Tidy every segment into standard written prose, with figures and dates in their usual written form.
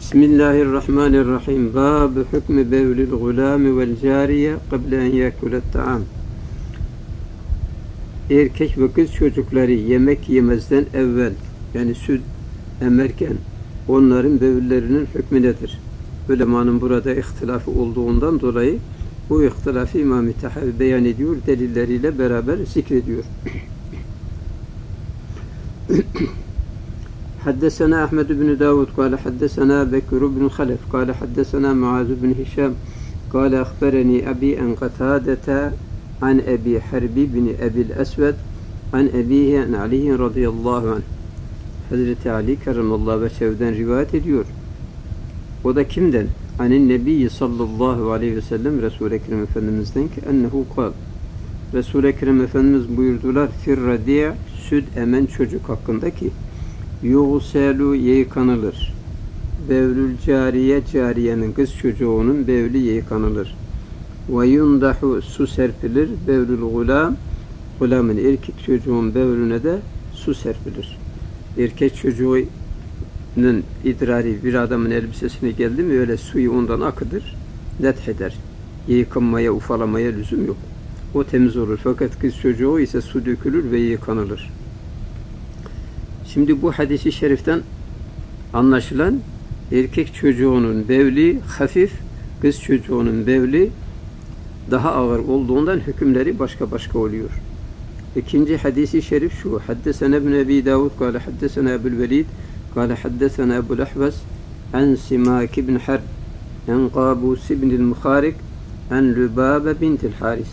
Bismillahirrahmanirrahim. Bab-ı hükmü bevlil gulâmi vel cariye kable en yekûlet ta'am. Erkek ve kız çocukları yemek yemezden evvel, yani süt emerken onların bevüllerinin hükmü nedir? Ulemanın burada ihtilafı olduğundan dolayı bu ihtilafı İmam-ı Tahavi beyan ediyor, delilleriyle beraber zikrediyor. حدثنا أحمد بن داود قال حدثنا بكر بن خلف قال حدثنا معاذ بن هشام قال أخبرني أبي أن قتادة عن أبي حرب بن أبي الأسود عن أبيه عن علي رضي الله عنه. Hazreti Ali kerramallahu veçhev'den rivayet ediyor. O da kimden? Anin Nebi sallallahu aleyhi ve sellem Resul-i Ekrem Efendimiz'den ki ennehu kal. Resul-i Ekrem Efendimiz buyurdular firradiye süt emen çocuk hakkında ki yuğselu yıkanılır. Bevlül cariye cariyenin kız çocuğunun bevli yıkanılır. Ve yundahu su serpilir. Bevlül gulam gulamın erkek çocuğun bevlüne de su serpilir. Erkek çocuğunun idrari bir adamın elbisesine geldi mi öyle suyu ondan akıdır. Netheder. Yıkanmaya, ufalamaya lüzum yok. O temiz olur. Fakat kız çocuğu ise su dökülür ve yıkanılır. Şimdi bu hadis-i şeriften anlaşılan erkek çocuğunun bevli hafif, kız çocuğunun bevli daha ağır olduğundan hükümleri başka oluyor. İkinci hadis-i şerif şu. Haddesena ibn Ebi Davud kâle haddesena Ebu'l-Velid kâle haddesena Ebu'l-Ahvas an Simak ibn Harb an Qabus ibn al-Mukharik an Lübâbe bintil Haris.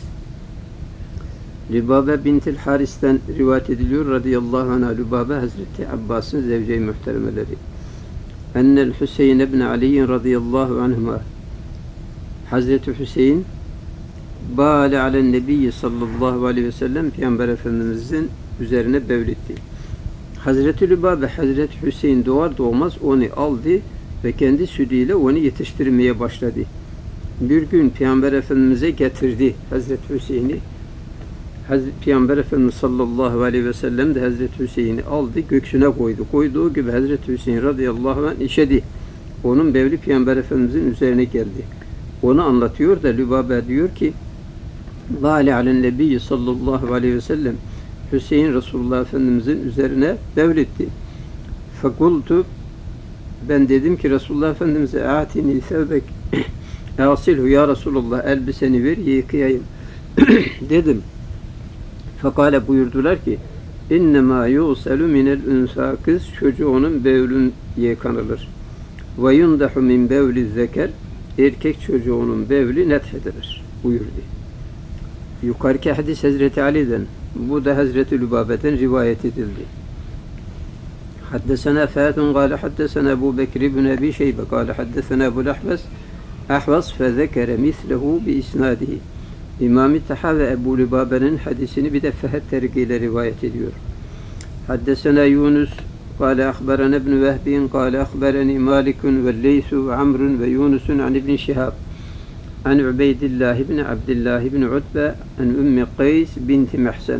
Lübâbe bintil Haris'ten rivayet ediliyor radıyallahu anh'a. Lübâbe Hazreti Abbas'ın zevce-i muhteremeleri. Ennel Hüseyin ibn Ali radıyallahu anhuma. Hazreti Hüseyin bâle alen nebiyyi sallallahu aleyhi ve sellem Peygamber Efendimiz'in üzerine bevletti. Hazreti Lübâbe Hazreti Hüseyin doğar doğmaz onu aldı ve kendi sütüyle onu yetiştirmeye başladı. Bir gün Peygamber Efendimiz'e getirdi Hazreti Hüseyin'i. Peygamber Efendimiz sallallahu aleyhi ve sellem de Hazreti Hüseyin'i aldı, göğsüne koydu. Koyduğu gibi Hazreti Hüseyin radıyallahu anh işedi. Onun bevli Peygamber Efendimiz'in üzerine geldi. Onu anlatıyor da Lübâbe diyor ki Vâli alen nebiyyi sallallahu aleyhi ve sellem Hüseyin Resulullah Efendimiz'in üzerine bevletti. Fekultu ben dedim ki Resulullah Efendimiz'e atini sevbek asilhu ya Resulullah elbiseni ver yıkayayım dedim. Fekale buyurdular ki innemâ yuğselu minel ünsâ kız çocuğunun bevlün yıkanılır. Ve yundahu min bevli zeker erkek çocuğunun bevli nethedilir buyurdu. Yukarıki hadis Hazreti Ali'den, bu da Hazreti Lübâbe'den rivayet edildi. Haddesena Fâtun gâle haddesena Ebu Bekir ibn Ebi Şeybe gâle haddesena Ebu'l-Ahvas Ahvas fezekere mislehu bi isnadihi. İmam-ı Tahavi Ebu Lübâbe'nin hadisini bir de Fehet terkiyle rivayet ediyor. Haddesena Yunus قال أخبرنا ابن وهب قال أخبرني مالك والليث وعمر ويونس عن ابن شهاب عن عبيد الله بن عبد الله بن عتبة عن أم قيس بنت محسن.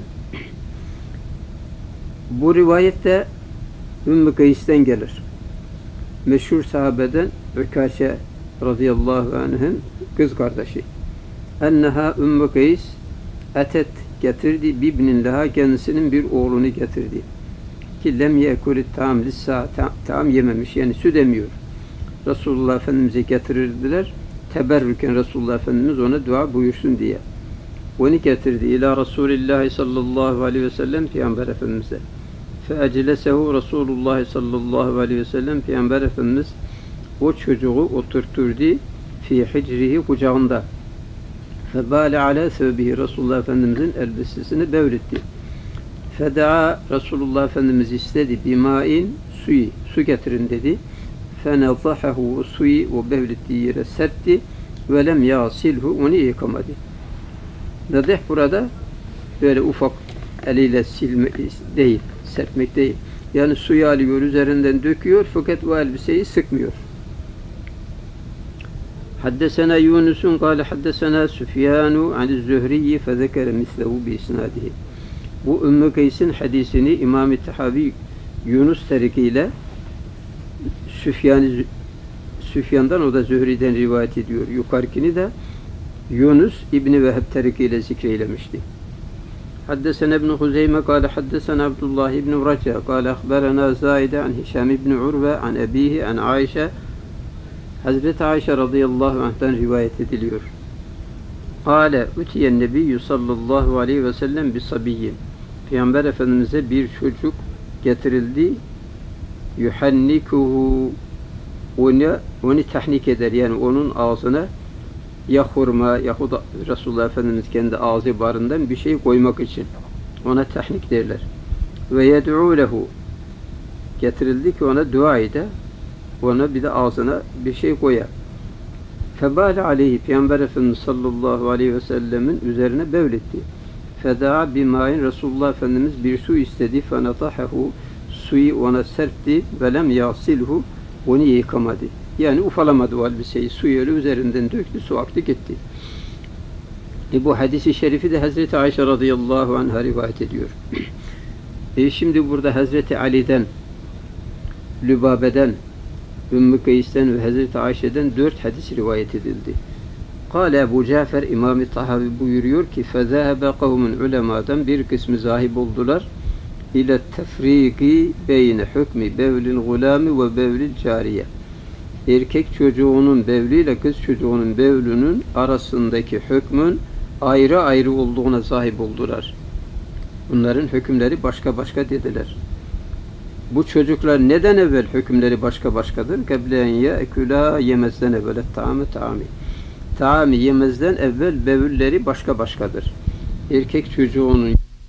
Bu rivayette Ümmü Kays'ten gelir. Meşhur sahabeden Ükaşe radıyallahu anh'ın kız kardeşi. Enneha Ümmü Kays etet getirdi bibnin leha kendisinin bir oğlunu getirdi. Ki lem yekulit tam lissa tam yememiş yani süt emiyor. Resulullah Efendimiz'e getirirdiler. Teberrüken Resulullah Efendimiz ona dua buyursun diye. Onu getirdi ila Resulillah sallallahu aleyhi ve sellem Peygamber Efendimiz'e. Fe eclesehu Resulullah sallallahu aleyhi ve sellem Peygamber Efendimiz o çocuğu oturturdu fi hicrihi kucağında. Fe bâle alâ sevbihi Resulullah Efendimiz'in elbisesini bevletti. Fedaa Resulullah Efendimiz istedi bimain suyu su getirin dedi. Fenadahahu suyu o bevlettiği yere sertti ve lem yasilhu onu yıkamadı. Nadih burada böyle ufak eliyle silme değil, serpmek değil. Yani suyu alıyor üzerinden döküyor fakat o elbiseyi sıkmıyor. Haddesena Yunus'un kâle haddesena Süfyanu an'iz-Zühriyi fezekere mislehu bi isnadihi. Bu Ümmü Kays'in hadisini İmam-ı Tahavi Yunus terikiyle Süfyan-ı Süfyan'dan, o da Zühri'den rivayet ediyor. Yukarıkini de Yunus İbni Veheb tarikiyle zikreylemişti. Haddesena İbn Huzeyme kâle haddesena Abdullah İbn Raca kâle ahberena Zâide an Hişam İbn Urve an ebihi an Ayşe. Hazreti Ayşe radıyallahu anh'tan rivayet ediliyor. Kâle utiyen nebiyyü sallallahu aleyhi ve sellem bi sabiyyin. Peygamber Efendimiz'e bir çocuk getirildi. Yuhannikuhu, onu tahnik eder, yani onun ağzına ya hurma yahut Resulullah Efendimiz kendi ağzı barından bir şey koymak için ona tahnik derler. Ve yed'u lehu, getirildi ki ona dua ede, ona bir de ağzına bir şey koyar. Febâle aleyhi, Peygamber Efendimiz sallallahu aleyhi ve sellemin üzerine bevletti. Feda'a bimâin, Resulullah Efendimiz bir su istedi. Fenatahahu, suyu ona serpti. Velem yasilhu, onu yıkamadı. Yani ufalamadı o elbiseyi. Suyu öyle üzerinden döktü, su aktı gitti. Bu hadisi şerifi de Hazreti Ayşe radıyallahu anh'a rivayet ediyor. Şimdi burada Hazreti Ali'den, Lübabe'den, Ümmü Kays'ten ve Hazreti Ayşe'den 4 hadis rivayet edildi. Kâle Ebu Cafer, İmam-ı Tahavi buyuruyor ki فَذَهَبَ قَوْمٌ ulemadan bir kısmı zahib oldular. İle tefriki beyne hükmü bevlil gulami ve bevlil cariye. Erkek çocuğunun bevliyle kız çocuğunun bevlünün arasındaki hükmün ayrı ayrı olduğuna sahip oldular. Bunların hükümleri başka başka dediler. Bu çocuklar neden evvel hükümleri başka başkadır? Keblen ye'kula, yemezden evvel ta'amı ta'ami. Ta'ami yemezden evvel bevülleri başka başkadır. Erkek çocuğunun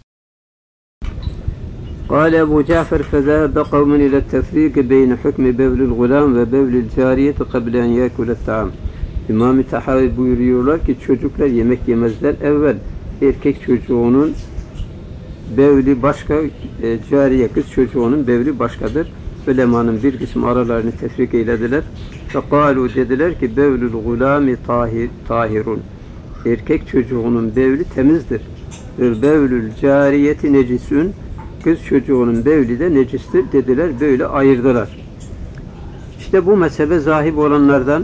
قال أبو جعفر فذهب قوم إلى التفريق بين حكم بول الغلام ve بول الجارية قبل أن يأكل الطعام. İmam-ı Tahavi buyuruyorlar ki çocuklar yemek yemezler evvel erkek çocuğunun bevli başka, cariye kız çocuğunun bevli başkadır. Ulemanın bir kısmı aralarını tefrik eylediler. Fekalu, dediler ki bevlül gulami tahirun. Erkek çocuğunun bevli temizdir. Ve bevlül cariyeti necisün. Kız çocuğunun bevli de necistir dediler. Böyle ayırdılar. İşte bu mezhebe zahib olanlardan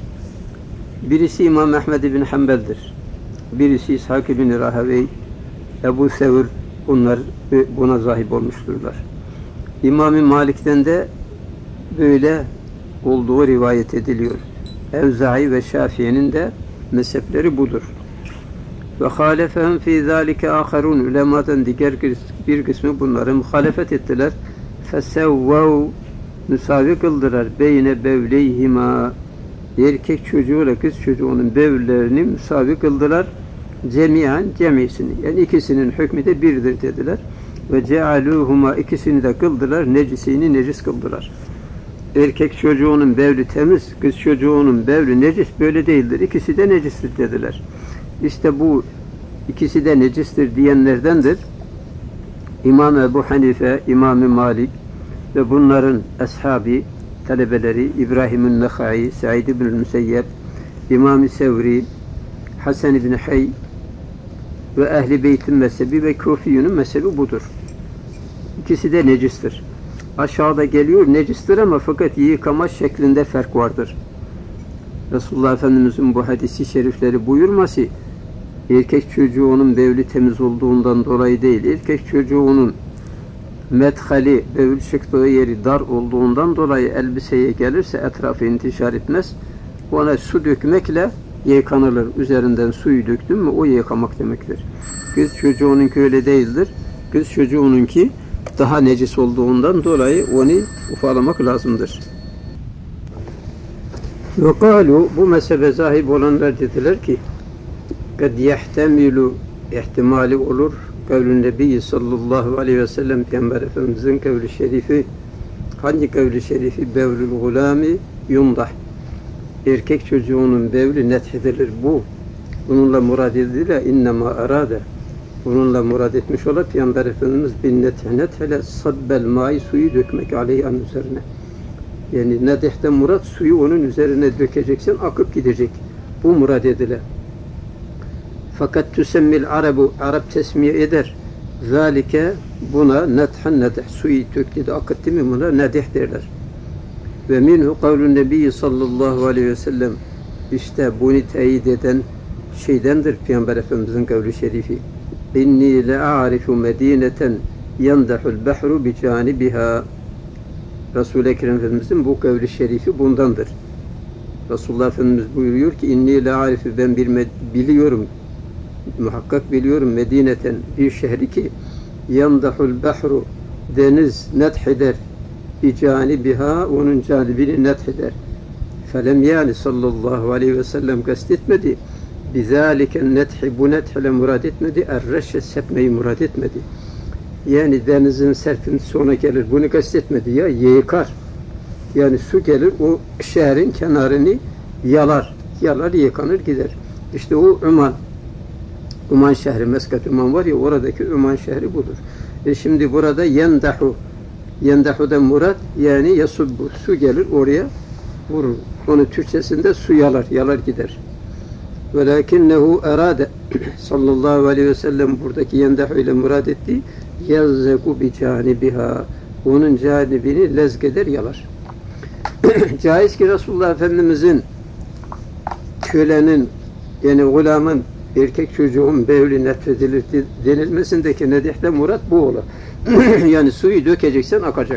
birisi İmam Ahmed bin Hanbel'dir. Birisi İshak bin Rahevey, Ebu Sevr, bunlar buna zahib olmuşturlar. İmam-ı Malik'ten de böyle olduğu rivayet ediliyor. Evza'i ve Şafii'nin de mezhepleri budur. Ve halefehum fî zâlike âkharûn, ulemadan diğer bir kısmı bunları muhalefet ettiler. Fesevvev, müsavi kıldılar. Beyne bevleyhima, erkek çocuğuyla kız çocuğunun bevlerini müsavi kıldılar. Cemiyen, cemisini. Yani ikisinin hükmü de birdir dediler. Ve cealûhuma, ikisini de kıldılar. Necisini necis kıldılar. Erkek çocuğunun bevli temiz, kız çocuğunun bevli necis, böyle değildir. İkisi de necistir dediler. İşte bu ikisi de necistir diyenlerdendir İmam Ebu Hanife, İmam-ı Malik ve bunların ashabi, talebeleri İbrahim-ül Nekhai, Said ibn Müseyyep, İmam-ı Sevri, Hasan ibn Hay ve Ehl-i Beyt'in mezhebi ve Kufiyunun mezhebi budur. İkisi de necistir. Aşağıda geliyor necistir ama fakat yıkama şeklinde fark vardır. Resulullah Efendimiz'in bu hadisi şerifleri buyurması erkek çocuğunun bevli temiz olduğundan dolayı değil, erkek çocuğunun medhali, bevül çıktığı yeri dar olduğundan dolayı elbiseye gelirse etrafı intişar etmez. Ona su dökmekle yıkanılır. Üzerinden suyu döktün mü o yıkamak demektir. Kız çocuğununki öyle değildir. Kız çocuğununki daha necis olduğundan dolayı onu ufalamak lazımdır. Ve kalu, bu mezhebe sahip olanlar dediler ki kad yehtemilu, ihtimali olur kavlün Nebi sallallahu aleyhi ve sellem Peygamber Efendimizin kavli şerifi. Hangi kavli şerifi? Bevlül gulami yundah, erkek çocuğunun bevli nethedilir. Bununla murad edilir. İnnemâ arâde, bununla murad etmiş olan Peygamber Efendimiz bin nethele sabbel mai, suyu dökmek aleyhan üzerine. Yani nedehte murad suyu onun üzerine dökeceksin, akıp gidecek. Bu murad edilir. Fakat tüsemmil arabu, Arap tesmiye eder. Zalike, buna nethen nedeh, suyu döktü de akıttı mı buna nedeh derler. Ve minhu kavlun nebiyyi sallallahu aleyhi ve sellem. İşte bunu teyit eden şeydendir Peygamber Efendimizin kavli şerifi. İnni le'arifu medineten yandahul bahru bi canibiha. Resul-i Ekrem Efendimizin bu kavli şerifi bundandır. Resulullah Efendimiz buyuruyor ki inni le'arifu, ben biliyorum, muhakkak biliyorum, medineten, bir şehri ki yandahul bahru, deniz netheder, bi canibiha, onun canibini netheder. Felem yani sallallahu aleyhi ve sellem kastetmedi. Bizâliken nethi, bu nethle murad etmedi. Erreşe, sepmeyi murad etmedi. Yani denizin serpintisi ona gelir. Bunu kastetmedi ya. Yıkar. Yani su gelir, o şehrin kenarını yalar. Yalar, yıkanır gider. İşte o Üman. Üman şehri, Meskat Üman var ya, oradaki Üman şehri budur. Şimdi burada yendahu. Yendahu'dan murad yani yasubbu. Su gelir oraya vurur. Onun Türkçesinde su yalar. Yalar gider. Velakinnehu erade sallallahu aleyhi ve sellem buradaki yendahu ile murad etti. Yazzeku bi canibiha. Onun canibini lezgeder, yalar. Caiz ki Resulullah Efendimizin kölenin, yani gulamın, erkek çocuğun bevli nefredilir denilmesindeki nedihte murat bu olur. Yani suyu dökeceksen akacak.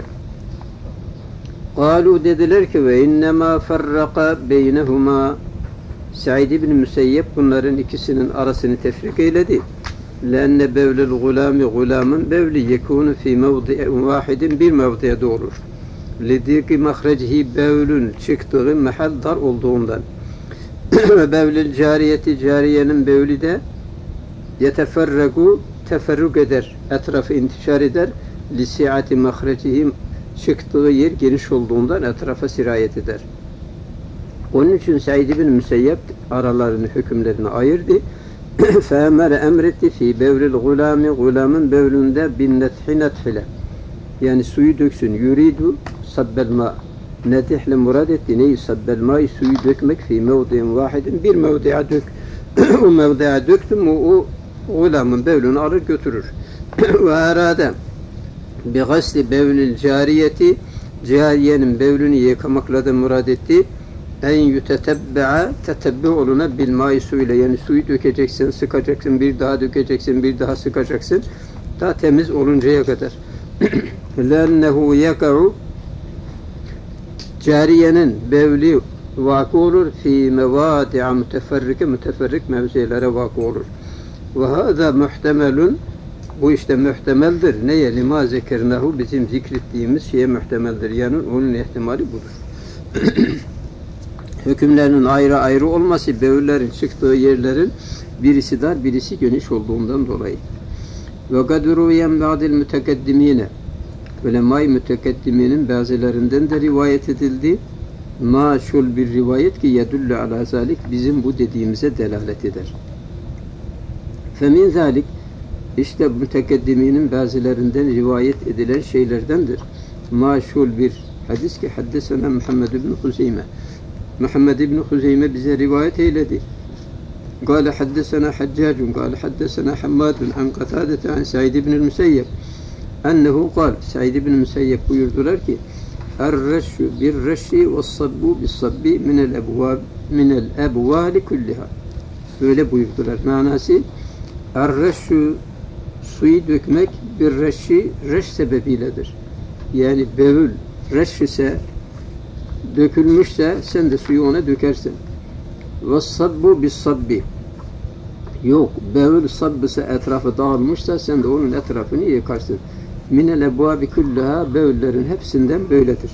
Kalu, dediler ki ve innema ferraka beynehuma. Said ibn Müseyyep bunların ikisinin arasını tefrik eyledi. Lenne bevlil gulami, gulamın bevli yekunu fi mevdi'in vahidin, bir mevdi'de olur. Lidiki mahrecihi, bevlün çıktığı mahal dar olduğundan. Ve bevlil cariyeti, cariyenin bevli de yeteferregu, teferruk eder, etrafı intişar eder. Lisi'ati mahrecihi, çıktığı yer geniş olduğundan etrafa sirayet eder. Onun için Said ibn Müseyyep aralarını, hükümlerini ayırdı. Fe'emere, emretti fi bevlil gulami, gulamın bevlünde bin nethi nethile. Yani suyu döksün. Yuridu sabbel ma. Netihle murad etti. Neyi? Sabbel ma'yı, suyu dökmek fi mevdi'in vahidin, bir mevdi'a dök. O mevdi'a döktüm mü o gulamın bevlünü alır götürür. Ve arade bi gasli bevlil cariyeti, cariyenin bevlünü yıkamakla da murad etti. En yütetebbe'a, tetebbe oluna bil ma'i, suyla, yani suyu dökeceksin, sıkacaksın, bir daha dökeceksin, bir daha sıkacaksın, daha temiz oluncaya kadar. Lennehu yaka'u, cariyenin bevli vakı olur, fi mevadi'a müteferrike, müteferrik mevzilere vakı olur. Ve hâzâ muhtemelun, bu işte muhtemeldir. Neye? Lima zekernahu, bizim zikrettiğimiz şeye muhtemeldir. Yani onun ihtimali budur. Hükümlerinin ayrı ayrı olması, bevüllerin çıktığı yerlerin birisi dar, birisi geniş olduğundan dolayı. Ve kadru yemdadil mütekeddimine, ulemâ-i mütekeddiminin bazılarından da rivayet edildi. Maşul bir rivayet ki yedullu ala zalik, bizim bu dediğimize delalet eder. Femin zalik, işte mütekeddiminin bazılarından rivayet edilen şeylerdendir. Maşul bir hadis ki haddesena Muhammed ibn Huzeyme. Muhammed ibn Huzeyme bize rivayet eyledi. Kâle haddesena Haccacun, kâle haddesena Hammadun, an Katâdete, an Said ibn Müseyyep. Ennehu kâl, Said ibn Müseyyep buyurdular ki, er-reşşü bir-reşşi ve-sabbu bis-sabbi minel ebvâli kulliha. Böyle buyurdular. Manası, er-reşşü, suyu dökmek, bir-reşşi, reş sebebiyledir. Yani bevül, reş ise, dökülmüşse sen de suyu ona dökersin. Ve-sabbu bis-sabbi. Yok, bevül sabbısa etrafı dağılmışsa sen de onun etrafını yıkarsın. Minel ebvâbi kulliha, bevüllerin hepsinden böyledir.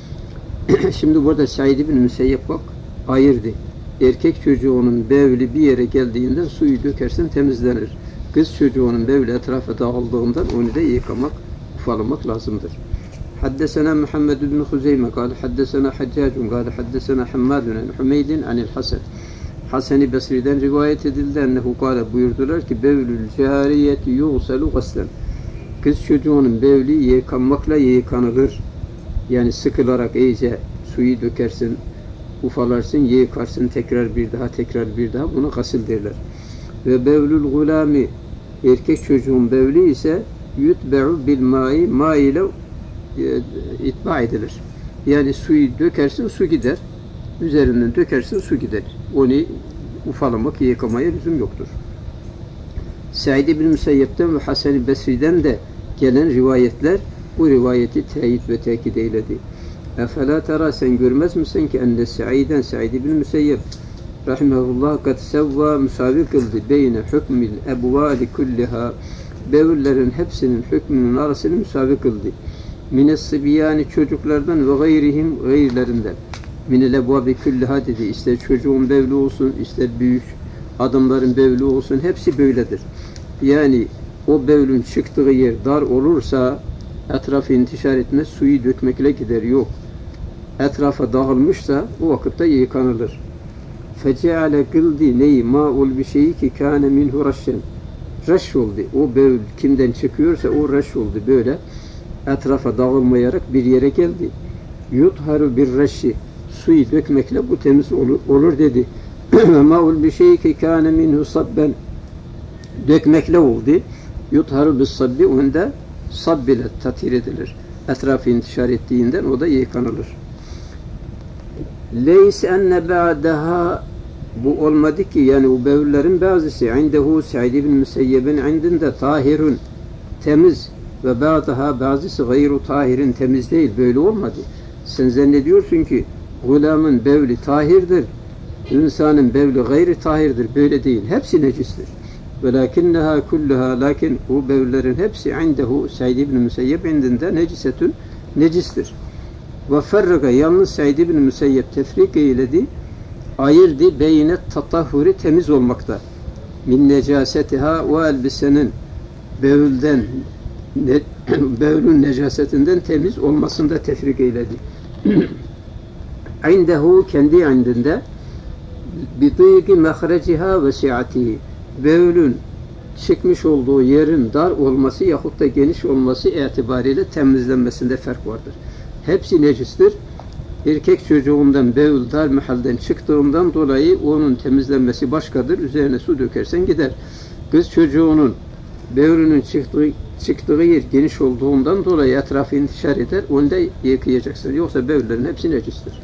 Şimdi burada Said ibn Müseyyep bak ayırdı. Erkek çocuğunun bevli bir yere geldiğinden suyu dökersen temizlenir. Kız çocuğunun bevli etrafı dağıldığından onu da yıkamak, ufalamak lazımdır. Haddesena Muhammed ibn Huzeyme kâle haddesena Haccacun kâle haddesena Hammadun an Humeydin anil Hasan. Hasan-ı Basri'den rivayet edildi. Ennehu kâle, buyurdular ki bevlül cariyeti yuğselu gaslen. Kız çocuğunun bevli yıkanmakla yıkanılır. Yani sıkılarak iyice suyu dökersin, ufalarsın, yıkarsın, tekrar bir daha, tekrar bir daha. Buna gasıl derler. Ve bevlül gulami, erkek çocuğun bevli ise yutbe'u bil ma'i, ma ile itba edilir. Yani suyu dökersin, su gider. Üzerinden dökersin, su gider. Onu ufalamak, yıkamaya lüzum yoktur. Said bin Müseyyep'ten ve Hasan-ı Besri'den de gelen rivayetler bu rivayeti teyit ve tekit eyledi. Efela tera, sen görmez misin ki enne Said bin Müseyyep rahimehullah kad sevva, müsavi kıldı beyne hükmil ebvali kulliha, bevüllerin hepsinin hükmünün arasını müsavi kıldı. Mines-sibiyani, çocuklardan ve gayrihim, gayrilerinden. Minel ebvabi kulliha dedi. İster çocuğun bevli olsun, ister büyük adamların bevli olsun, hepsi böyledir. Yani o bevlün çıktığı yer dar olursa etrafı intişar etmez, suyu dökmekle gider. Yok. Etrafa dağılmışsa o vakitte yıkanılır. Feceale kıldı neyi ma'ul bir şeyi ki kâne minhu raşşen. Raş oldu. O bevl kimden çıkıyorsa o raş oldu. Böyle etrafa dağılmayarak bir yere geldi. Yutharu bir raşşi. Suyu dökmekle bu temiz olur dedi. Ma'ul bir şeyi ki kâne minhu sabben. Dökmekle oldu. Yutharu bis sabbi, onda sab ile tathir edilir. Etrafı intişar ettiğinden o da yıkanılır. Leys enne ba'daha, bu olmadı ki yani o bevüllerin bazısı indehu Said bin Müseyyeb'in indinde tahirun, temiz, ve ba'daha bazısı gayru tahirin, temiz değil. Böyle olmadı. Sen zannediyorsun ki gulamın bevli tahirdir, insanın bevli gayri tahirdir. Böyle değil. Hepsi necistir. Velakinneha kulluha, lakin bu bevlerin hepsi indehu Said bin Müseyyeb indinde necisetün, necistir. Ve ferrega, yalnız Said bin Müseyyeb tefrik eyledi, ayırdı beyne tatahhuri, temiz olmakta. Min necasetiha, o elbisenin bevülden, bevlün necasetinden temiz olmasında tefrik eyledi. İndehu, kendi indinde, bidîgi mehreciha ve si'atihi, bevlün çıkmış olduğu yerin dar olması yahut da geniş olması itibariyle temizlenmesinde fark vardır. Hepsi necistir. Erkek çocuğundan bevl dar mahalden çıktığından dolayı onun temizlenmesi başkadır. Üzerine su dökersen gider. Kız çocuğunun bevlünün çıktığı yer geniş olduğundan dolayı etrafı intişar eder. Onu da yıkayacaksın. Yoksa bevllerin hepsi necistir.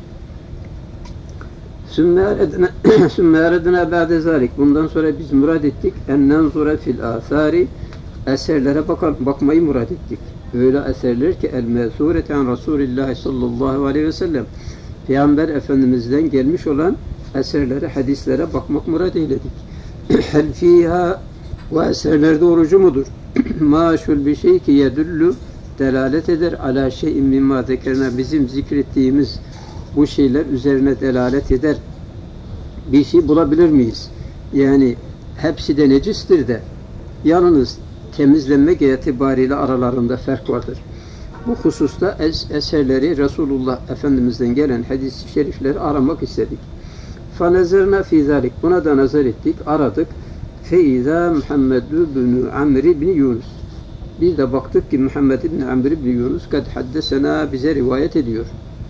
Sümme eredina ba'de zalik. Bundan sonra biz murad ettik. En nenzura fil asari. Eserlere bakmayı murad ettik. Öyle eserler ki el-mezureti an Resulillah sallallahu aleyhi ve sellem. Peygamber Efendimiz'den gelmiş olan eserlere, hadislere bakmak murad eyledik. Hel fiha, o eserlerde orucu mudur? Maşul bir şey ki yedullu, delalet eder ala şeyin mimma zekerna, bizim zikrettiğimiz bu şeyler üzerine delalet eder. Bir şey bulabilir miyiz? Yani hepsi de necistir de yalnız temizlenmek itibariyle aralarında fark vardır. Bu hususta eserleri Resulullah Efendimiz'den gelen hadis-i şerifleri aramak istedik. فَنَزَرْنَا فِي ذَلِكَ, buna da nazar ettik, aradık. فَاِذَا مُحَمَّدُ بْنُ عَمْرِ بْنِ Yunus. Biz de baktık ki Muhammed ibn Amr ibn Yunus kad haddesena, bize rivayet ediyor.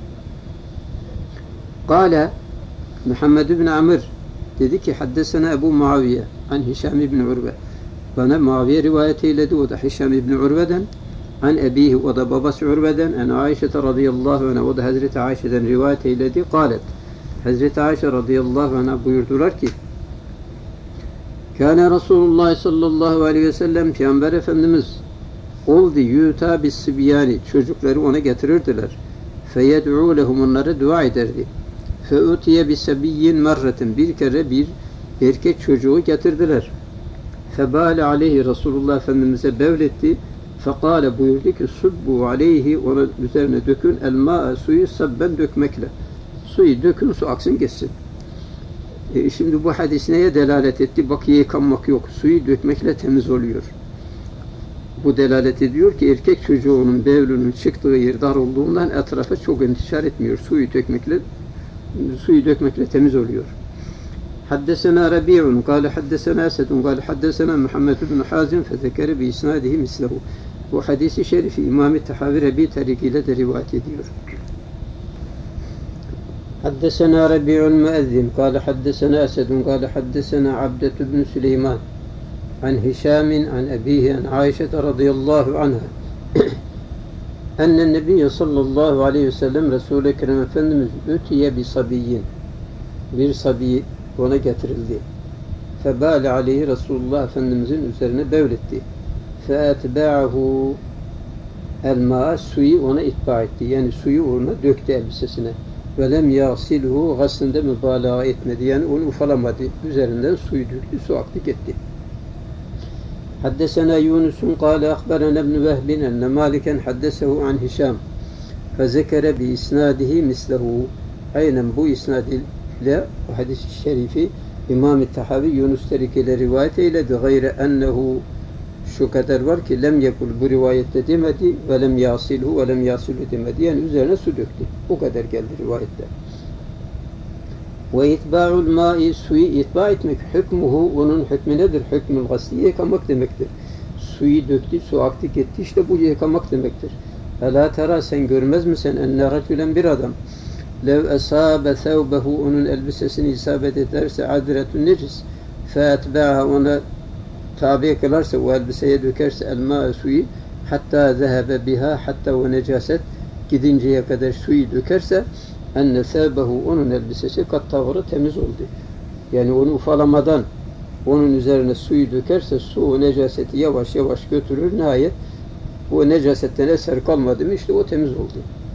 Kale, Muhammed ibn Amr dedi ki haddesena Ebu Muaviye an Hişam ibn Urve. Bana Muaviye rivayet eyledi, o da Hişam ibn Urve'den, an ebihi, o da babası Urve'den, an Ayşe radıyallahu anha, o da Hazreti Ayşe'den rivayet eyledi. Kalet, Hazreti Ayşe radıyallahu anha buyurdular ki Kâne Resulullah sallallahu aleyhi ve sellem, Peygamber Efendimiz oldu yuta bis sibyani, çocukları ona getirirdiler. Feyed'u lehum, onlara dua ederdi. Feutiye bi sabiyyin merretin, bir kere bir erkek çocuğu getirdiler. Febâle aleyhi, Resulullah Efendimiz'e bevletti. Fekâle, buyurdu ki subbu aleyhi, onun üzerine dökün elmâ'a, suyu sabben, dökmekle. Suyu dökün, su aksın geçsin. Şimdi bu hadis neye delalet etti? Bak, yıkanmak yok. Suyu dökmekle temiz oluyor. Bu delalet ediyor ki erkek çocuğunun bevlünün çıktığı yer dar olduğundan etrafa çok intişar etmiyor. Suyu dökmekle temiz oluyor. Haddesena Rabi'un, kâle haddesena Esedun, kâle haddesena Muhammed ibn Hazim, fezekere bi isnadihi mislehu. Bu hadisi şerifi İmam-ı Tahavi Rabi tarikiyle de rivayet ediyor. حدثنا ربيع المؤذن قال حدثنا أسد قال حدثنا عبدة بن سليمان عن هشام عن أبيه عن عائشة رضي الله عنها Ennen Nebiye sallallahu aleyhi ve sellem Resul-i Ekrem Efendimiz ötüye bir sabiyyin. Bir sabi ona getirildi. Febâle aleyhi Resulullah Efendimizin üzerine bevletti. Feetbâ'ahu el-mâ suyu ona itba etti. Yani suyu ona döktü elbisesine. Ve lem yasilhu gaslinde mübalağa etmedi. Yani onu ufalamadı. Üzerinden suyu döktü, su aktı gitti. Haddesena Yunus'un kâle akberena ibn Vehbin enne Maliken haddesehu an Hişam fezekere bi isnadihi mislehu. Aynen bu isnadiyle bu hadis-i şerifi İmam-ı Tahavi Yunus Terike rivayet eyledi. Gayre ennehu şu kadar var ki lem yekul bu rivayette demedi ve lem yasilhu ve lem yasilhu demedi. Yani üzerine su döktü. O kadar geldi rivayette. Ve itba'ul ma'i suyu itba etmek hükmuhu onun hükmü nedir? Hükmül gasli yıkamak demektir. Suyu döktü, su aktı gitti. İşte bu yıkamak demektir. Ela tera sen görmez misin enne racülen bir adam lev esabe thevbehu onun elbisesini isabet ederse adretun necis feetba'ha ona tabi kılarsa o elbiseye dökerse elma suyu hatta zehebe biha hatta o necaset gidinceye kadar suyu dökerse enne thevbehu onun elbisesi kat tavırı temiz oldu. Yani onu ufalamadan onun üzerine suyu dökerse su o necaseti yavaş yavaş götürür. Nihayet o necasetten eser kalmadı mı işte o temiz oldu.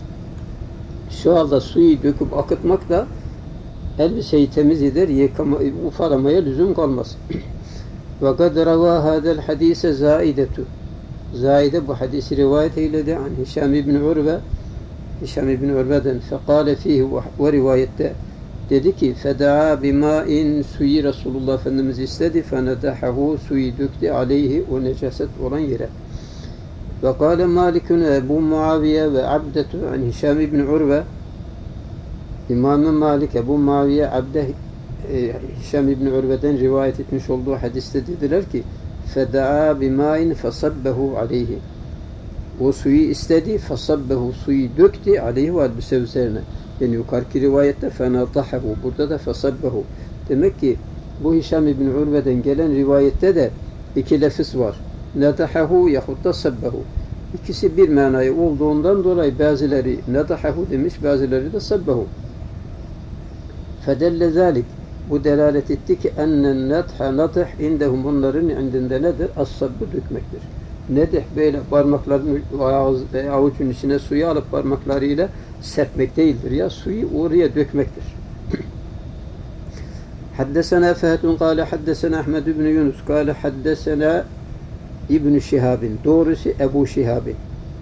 Şu anda suyu döküp akıtmak da elbiseyi temiz eder, ufalamaya lüzum kalmaz. Ve kad ravâ hâdel hadîse zâidetu. Zâide bu hadisi rivayet eyledi an Hişam ibn Urve. Hişam ibn Urve'den fekâle fîhü ve rivayette dedi ki fedâ bimâin suyu Resulullah Efendimiz istedi fenedahahu suyu döktü aleyhi o necaset olan yere. Ve kâle Malikun Ebu Muaviye ve Abdetu an Hişam ibn Urve. İmam-ı Malik Ebu Muaviye Abde Hişam ibn Urve'den rivayet etmiş olduğu hadiste dediler ki fedâ bimâin fesabbehu aleyhi. O suyu istedi, fesabbehu suyu döktü aleyhi ve elbise üzerine. Yani yukarıki rivayette fenadahahu, burada da fesabbehu. Demek ki bu Hişam ibn Urve'den gelen rivayette de iki lafız var. Nadahahu yahut da sabbehu. İkisi bir manayı olduğundan dolayı bazıları nadahahu demiş, bazıları da sabbehu. Fedelle zalik. Bu delalet etti ki ennen nadha nadh indehum onların indinde nedir? As-sabbu dökmektir. Nedih böyle parmakların avucun içine suyu alıp parmaklarıyla serpmek değildir ya. Suyu oraya dökmektir. Haddesena Fehedun kâle haddesena Ahmed ibn Yunus kâle haddesena İbn-i Şihab'in. Doğrusu Ebu Şihab'in.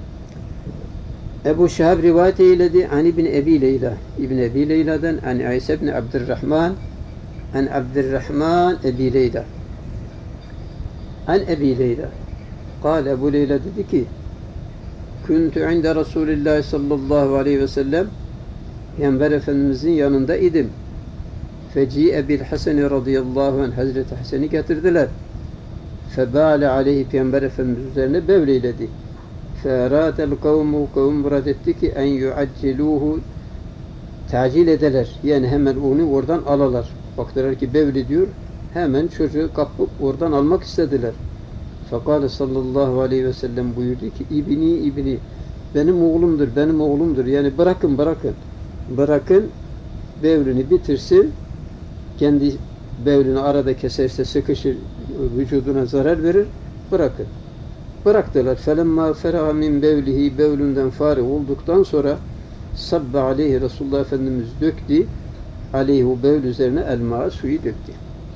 Ebu Şihab rivayet eyledi an İbn Ebi Leyla. İbn Ebi Leyla'dan an İsa ibn Abdurrahman an Abdurrahman Ebi Leyla. An Ebi Leyla. Kâle Ebu Leyla dedi ki Kuntu inde Resulillah sallallahu aleyhi ve sellem Peygamber Efendimizin yanında idim. Feci'e bil Hasan radıyallahu anh Hazreti Hasan'ı getirdiler. Febâle aleyhi Peygamber Efendimiz üzerine bevleyledi. Ferâtel kavmu kavm murad etti ki en yuacciluhu tacil ederler. Yani hemen onu oradan alalar. Baktılar ki bevli diyor. Hemen çocuğu kapıp oradan almak istediler. Fekâle sallallahu aleyhi ve sellem buyurdu ki İbni benim oğlumdur. Yani bırakın. Bırakın bevlini bitirsin. Kendi bevlini arada keserse sıkışır, vücuduna zarar verir. Bırakın. Bıraktılar. Felemma feraha min bevlihi bevlünden fari olduktan sonra sabbe aleyhi Resulullah Efendimiz döktü. Aleyhi o bevl üzerine elma suyu döktü.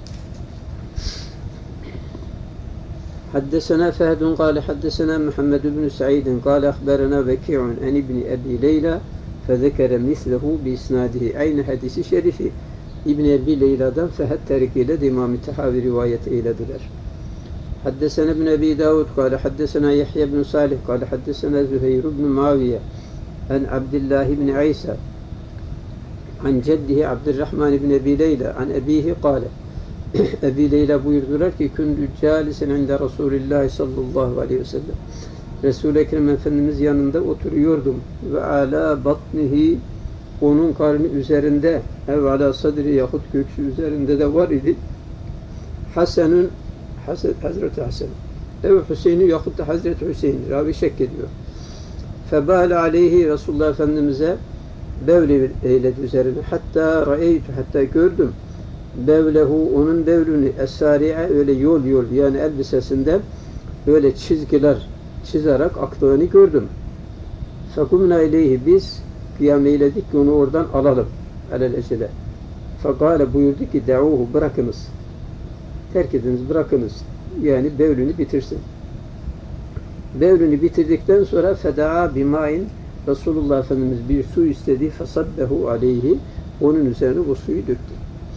Haddesena Fehedun kâle haddesena Muhammed ibn Sa'idin kâle ahberena Veki'un en İbni Ebi Leyla fezekere mislehu bi isnadihi. Aynı hadisi şerifi İbn Ebi Leyla'dan Fehed terikiyle İmam-ı Tahavi rivayet eylediler. Haddesena ibn Ebi Davud kâle haddesena Yahya ibn Salih kâle haddesena Züheyr ibn Muaviye en Abdullah ibn İsa an ceddihi Abdurrahman ibn Ebi Leyla an ebihi kâle Ebi Leyla buyurdular ki kündü câlisen inde Resulillah sallallahu aleyhi ve sellem Resul-i Ekrem Efendimiz yanında oturuyordum ve ala batnihi onun karnı üzerinde ev ala sadri yahut göğsü üzerinde de var idi Hasan'ın Hazreti Hasan ev Hüseyin'i yahut da Hazreti Hüseyin ravi şek ediyor Febâle aleyhi Resulullah Efendimiz'e bevle eyledi üzerine. Hatta gördüm. Bevlehu onun bevlünü es-sâri'e öyle yol yani elbisesinde öyle çizgiler çizerek aktığını gördüm. Fekumna ileyhi biz kıyam eyledik ki onu oradan alalım. Alelacele. Fekâle buyurdu ki de'uhu bırakınız. Terk ediniz, bırakınız. Yani bevlünü bitirsin. Bevlünü bitirdikten sonra feda'a bimâin Resulullah Efendimiz bir su istedi. Fesabbehu aleyhi onun üzerine o suyu döktü.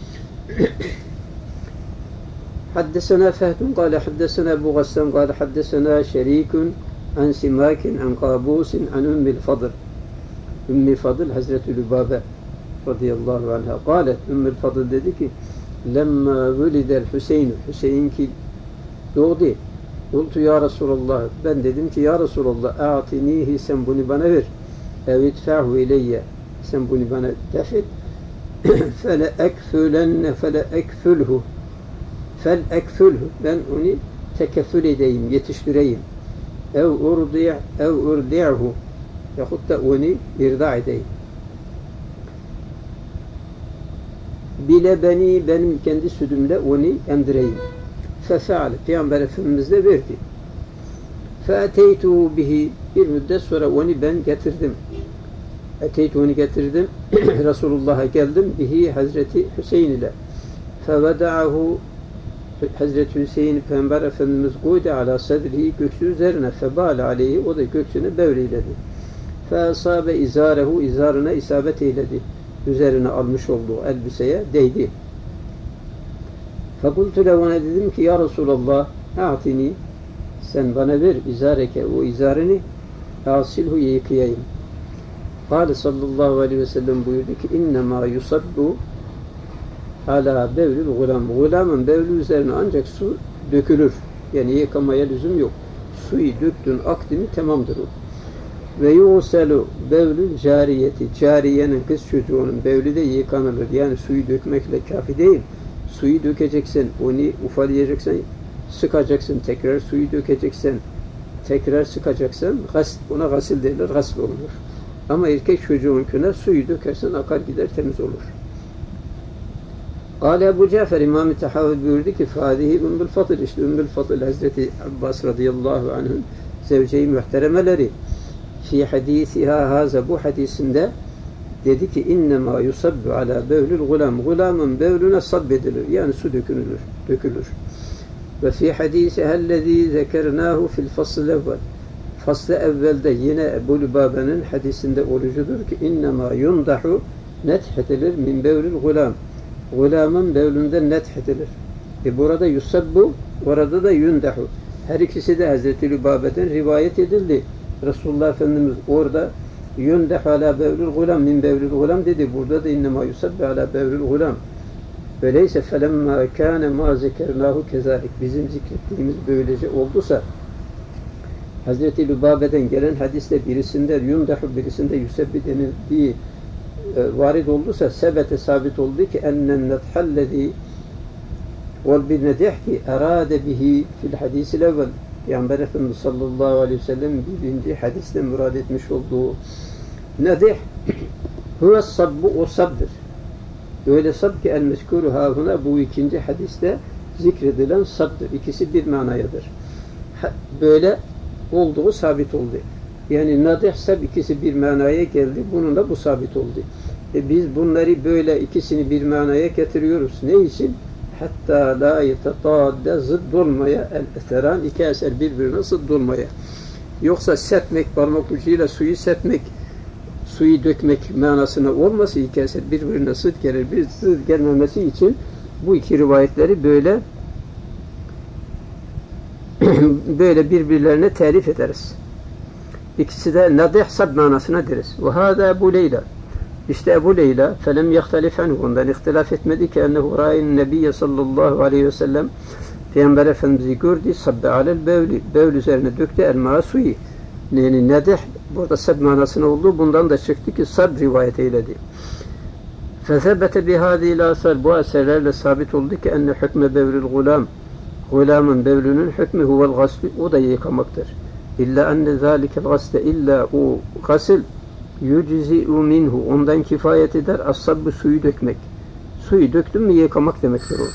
Haddesena Fehdun kâle haddesena Ebu Gassam kâle haddesena Şerikun an Simakin an Kabusin an Ümmil Fadl. Ümmil Fadl Hazreti Lübabe radıyallahu anha kâlet Ümmil Fadl dedi ki lemma vülidel Hüseyin ki doğdu. Kultu ya Resulallah ben dedim ki ya Resulallah a'tinihi sen bunu bana ver. Ev itfa'hu ileyye sen bunu bana def et. Fele ekfülhü ben onu tekeffül edeyim, yetiştireyim. Ev urdi'hu yahut da onu irda edeyim. Bile benim kendi sütümle onu emdireyim. Fefe'ale Peygamber Efendimiz de verdi. Fe'teytuhu bihi bir müddet sonra onu ben getirdim. Onu getirdim. Resulullah'a geldim. Bihi Hazreti Hüseyin ile. Feveda'ahu Hazreti Hüseyin Peygamber Efendimiz koydu ala sadrihi göksü üzerine. Febâle aleyhi o da göksünü bevleyledi. Feasabe izarehu izarına isabet eyledi. Üzerine almış olduğu elbiseye değdi. Fekultu levana dedim ki ya Resulallah a'tini sen bana ver izareke o izarını asilhu yıkayayım. Kâle sallallahu aleyhi ve sellem buyurdu ki innemâ yusabbu ala bevlül gulam. Gulamın bevlü üzerine ancak su dökülür. Yani yıkamaya lüzum yok. Suyu döktün aktı mı tamamdır o. Ve yuselu bevlül cariyeti. Cariyenin kız çocuğunun bevlü de yıkanılır. Yani suyu dökmekle kafi değil. Suyu dökeceksin, onu ufalayacaksın, sıkacaksın, tekrar suyu dökeceksin, tekrar sıkacaksın, ona gasil derler, gasl olunur. Ama erkek çocuğunkine suyu dökersen akar gider, temiz olur. Kâle Ebu Cafer İmam-ı Tehavvül buyurdu ki fâdihi Ümmül Fadıl işte Ümmül Fadıl Hazreti Abbas radıyallahu anh'ın zevce-i muhteremeleri fi hadîsihâ hâze bu hadisinde dedi ki innemâ yusabbu alâ bevlül gulam. Gulamın bevlüne sabbedilir. Yani su dökülür. Ve fi hadîsihellezî zekernâhu fil fasl evvel. Fasl-ı evvelde yine Ebu Lübabe'nin hadisinde olucudur ki innemâ yundahu nethedilir min bevlül gulam. Gulamın bevlünden nethedilir. Burada yusabbu, orada da yundahu. Her ikisi de Hazreti Lübabe'den rivayet edildi. Resulullah Efendimiz orada yundahu ala bevlül gulam min bevlül gulam dedi. Burada da innemâ yusabbu ala bevlül gulam. Öyleyse felemmâ kâne mâ zekernâhu kezâlik. Bizim zikrettiğimiz böylece olduysa Hazreti Lübabe'den gelen hadiste birisinde yundahu birisinde yusabbi denildiği varid olduysa sebete sabit oldu ki ennen nethallezî vel bir nedih ki erâde bihi fil hadisil evvel. Peygamber Efendimiz sallallahu aleyhi ve sellem birinci hadiste murad etmiş olduğu nedih huve sabbu o sabdır. Öyle sab ki el meskûru hâhuna bu ikinci hadiste zikredilen sabdır. İkisi bir manayadır. Böyle olduğu sabit oldu. Yani nadih sab ikisi bir manaya geldi. Bununla bu sabit oldu. Biz bunları böyle ikisini bir manaya getiriyoruz. Ne için? Hatta la yetetâdde zıdd olmaya el-eteran iki eser birbirine zıdd olmaya. Yoksa serpmek, parmak ucuyla suyu serpmek, suyu dökmek manasına olması iki eser birbirine zıdd gelir. Bir zıdd gelmemesi için bu iki rivayetleri böyle birbirlerine telif ederiz. İkisi de nadih sab manasına deriz. Ve hâdâ Ebu Leyla. İşte Ebu Leyla felem yehtelif anhu. Ondan ihtilaf etmedi ki ennehu râin nebiyye sallallahu aleyhi ve sellem Peygamber Efendimiz'i gördü. Sabbe alel bevli. Bevl üzerine döktü elma suyu. Yani nadih burada sab manasına oldu. Bundan da çıktı ki sab rivayet eyledi. Fezebete bihâdîl asar. Bu eserlerle sabit oldu ki enne hükme bevlül gulam. Gulamın bevlünün hükmü huvel gasli. O da yıkamaktır. İlla enne zâlikel gasle illa o gasıl yücizi'u minhu ondan kifayet eder as-sabbu suyu dökmek. Suyu döktün mü yıkamak demektir o.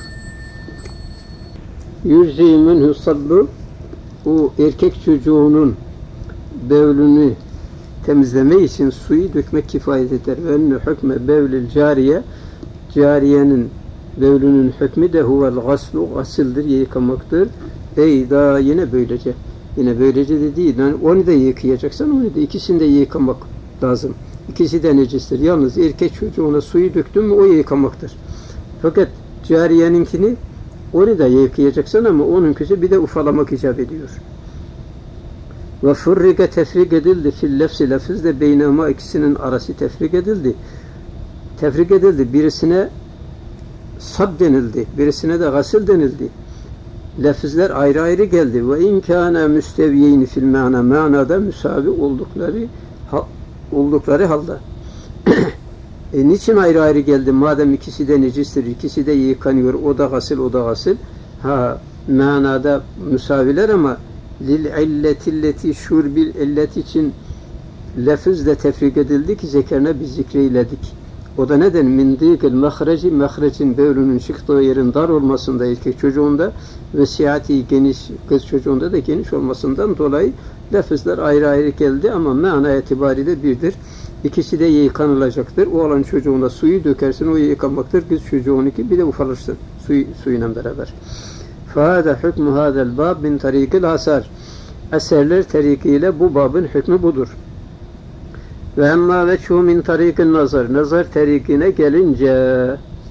Yücizi'u minhu sabbu o erkek çocuğunun bevlünü temizleme için suyu dökmek kifayet eder. Ve enne hükme bevlil cariye cariyenin bevlünün hükmü de huvel gaslu gasıldır, yıkamaktır. Daha yine böylece. Yine böylece de değil. Yani onu da yıkayacaksan onu da ikisini de yıkamak lazım. İkisi de necistir. Yalnız erkek çocuğuna suyu döktün mü o yıkamaktır. Fakat cariyeninkini onu da yıkayacaksan ama onunkisi bir de ufalamak icap ediyor. Ve furrike tefrik edildi fil lefsi lafızda beynema ikisinin arası tefrik edildi. Tefrik edildi. Birisine sab denildi. Birisine de gasıl denildi. Lafızlar ayrı ayrı geldi. Ve inkâne müsteviyeyni fil ma'na manada müsavi oldukları halde. Niçin ayrı ayrı geldi? Madem ikisi de necistir, ikisi de yıkanıyor, o da gasıl, o da gasıl. Manada müsaviler ama lil illetilleti şurbil illet için lafızla tefrik edildi ki zekerine biz zikreyledik. O da neden? Min dîkil mahreci, mahrecin bevlünün çıktığı yerin dar olmasında erkek çocuğunda ve siyati geniş kız çocuğunda da geniş olmasından dolayı lafızlar ayrı ayrı geldi ama mana itibariyle birdir. İkisi de yıkanılacaktır. O olan çocuğuna suyu dökersin, o yıkanmaktır. Kız çocuğununki bir de ufalırsın suyuyla beraber. فَهَذَا حُكْمُ هَذَا الْبَابِ مِنْ تَرِيقِ الْأَسَرِ Eserler tarikiyle bu babın hükmü budur. Ve emma veçhu min tarikin nazar. Nazar tarikine gelince,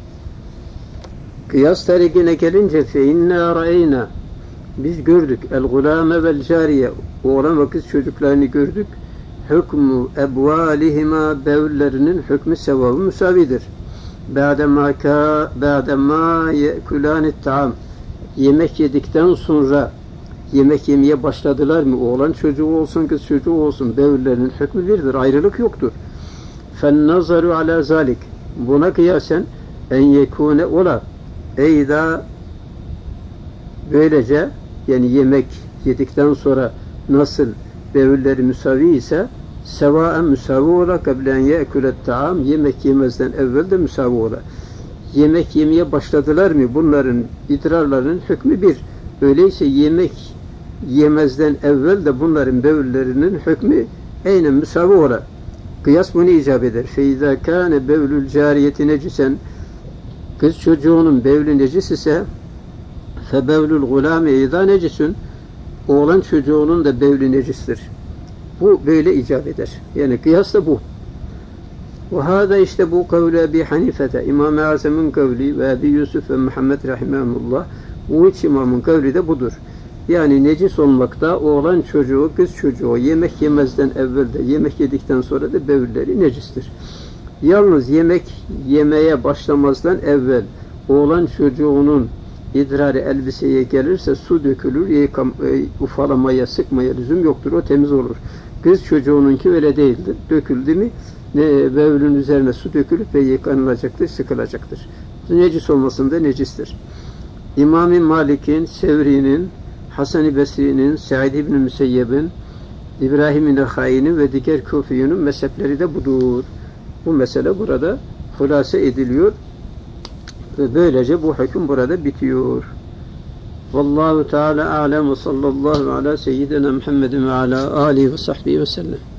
kıyas tarikine gelince fe inna ra'eyna biz gördük el-gulame vel-cariye oğlan ve kız çocuklarını gördük. Hükmü ebvalihima bevllerinin hükmü sevabı müsavidir. Ba'dema ye'kulanit ta'am yemek yedikten sonra yemek yemeye başladılar mı? Oğlan çocuğu olsun, kız çocuğu olsun. Bevllerinin hükmü birdir. Ayrılık yoktur. فَالنَّظَرُ عَلَى ذَلِكَ Buna kıyasen en yekune ola. Eyda böylece yani yemek yedikten sonra nasıl bevlleri müsavi ise sevaen müsavi ola kablen ye'kulet ta'am yemek yemezden evvel de müsavi ola. Yemek yemeye başladılar mı? Bunların idrarlarının hükmü bir. Öyleyse yemek yemezden evvel de bunların bevüllerinin hükmü aynen müsavi ola. Kıyas bunu icap eder. فَاِذَا كَانَ بَوْلُ الْجَارِيَةِ نَجِسًا Kız çocuğunun bevlü necis ise فَبَوْلُ الْغُلَامِ اِذَا نَجِسٌ Oğlan çocuğunun da bevlü necistir. Bu böyle icap eder. Yani kıyas da bu. وَهَذَا işte bu kavli Ebi Hanife'de İmam-ı Azam'ın kavli ve Ebi Yusuf ve Muhammed Rahimahullah bu üç imamın kavli de budur. Yani necis olmakta oğlan çocuğu, kız çocuğu yemek yemezden evvel de yemek yedikten sonra da bevülleri necistir. Yalnız yemek yemeye başlamazdan evvel oğlan çocuğunun idrarı elbiseye gelirse su dökülür, ufalamaya, sıkmaya lüzum yoktur. O temiz olur. Kız çocuğununki öyle değildir. Döküldü mi bevlün üzerine su dökülüp ve yıkanılacaktır, sıkılacaktır. Necis olmasında necistir. İmam-ı Malik'in, Sevri'nin, Hasan-ı Besri'nin, Sa'id ibn Müseyyeb'in, İbrahim-i Nekhai'nin ve diğer Kufi'nin mezhepleri de budur. Bu mesele burada hulase ediliyor ve böylece bu hüküm burada bitiyor. Vallahu Teala a'lem ve sallallahu ala seyyidina Muhammedin ve ala alihi ve sahbihi ve sellem.